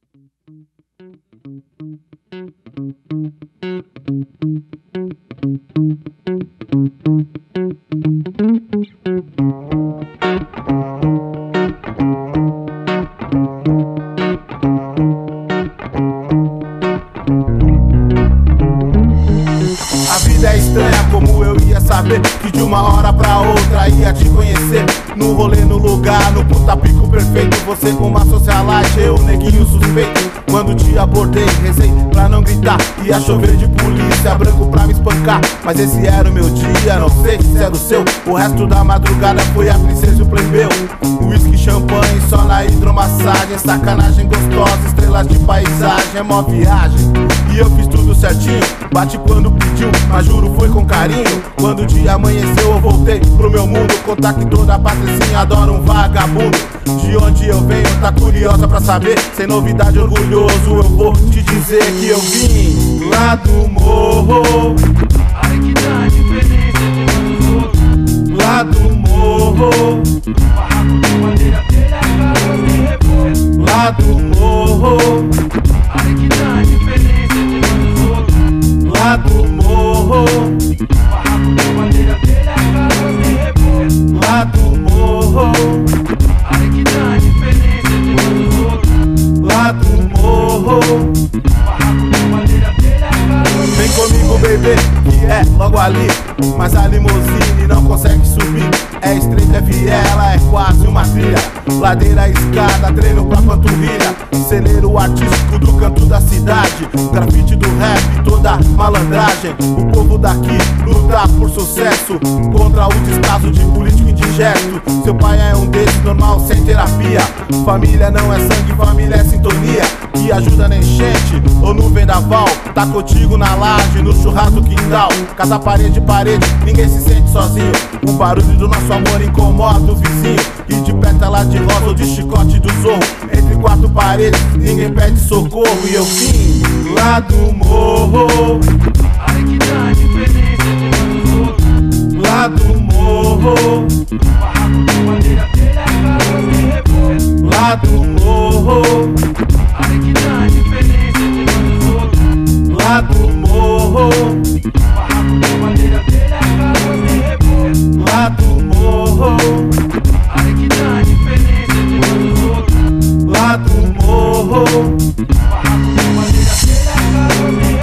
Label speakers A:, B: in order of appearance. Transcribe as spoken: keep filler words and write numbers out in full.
A: É estranha, como eu ia saber que de uma hora pra outra ia te conhecer. No rolê, no lugar, no puta pico perfeito. Você com uma socialite, eu neguinho suspeito. Quando te abordei, rezei pra não gritar. Ia chover de polícia, branco pra me espancar. Mas esse era o meu dia, não sei se era o seu. O resto da madrugada foi a princesa e o plebeu. Whisky, champanhe, só na hidromassagem. Sacanagem gostosa, estrelas de paisagem. É mó viagem, e eu fiz tudo certinho. Bate quando pediu, mas juro foi com carinho. Quando o dia amanheceu eu voltei pro meu mundo. Contar que toda a patricinha adora um vagabundo. De onde eu venho, tá curiosa pra saber? Sem novidade, orgulhoso, eu vou te dizer que eu vim lá do morro.
B: Ai que dá a diferença entre um dos outros.
A: Lá do morro,
B: barraco de madeira, telha, casa sem reforço.
A: lá do morro,
B: Ai que dá a diferença entre um dos outros.
A: lá do morro,
B: Barraco de madeira, telha, casa sem reforço.
A: lá do morro,
B: Ai que dá a diferença entre um dos outros.
A: lá do morro.
B: Barraco de madeira, telha, casa sem
A: Vem comigo, bebê, que é logo ali. Mas a limusine não consegue subir. É estreita, é viela, é quase uma trilha. Ladeira, escada, treino pra panturrilha. Celeiro artístico do canto da cidade. Grafite do rap, toda malandragem. O povo daqui luta por sucesso contra o descaso de político indigesto. Seu pai é um desses, normal, sem terapia. Família não é sangue, família é sintonia. Que ajuda na enchente ou no vendaval. Tá contigo na laje, no churrasco quintal. Casa, parede, parede, ninguém se sente sozinho. O barulho do nosso amor incomoda o vizinho. E de pétala de rosa ou de chicote do zorro. Entre quatro paredes, ninguém pede socorro. E eu vim lá do morro.
B: Ai que dá a diferença entre um dos outros.
A: Lá do morro,
B: Barraco de madeira, telha, casa sem reforço.
A: lá do morro,
B: Ai que dá a diferença entre um dos outros.
A: lá do morro,
B: Barraco de madeira, telha, casa sem reforço.
A: lá do morro,
B: Ai que dá a diferença entre um dos outros.
A: lá do morro.
B: Barraco de madeira, telha, casa sem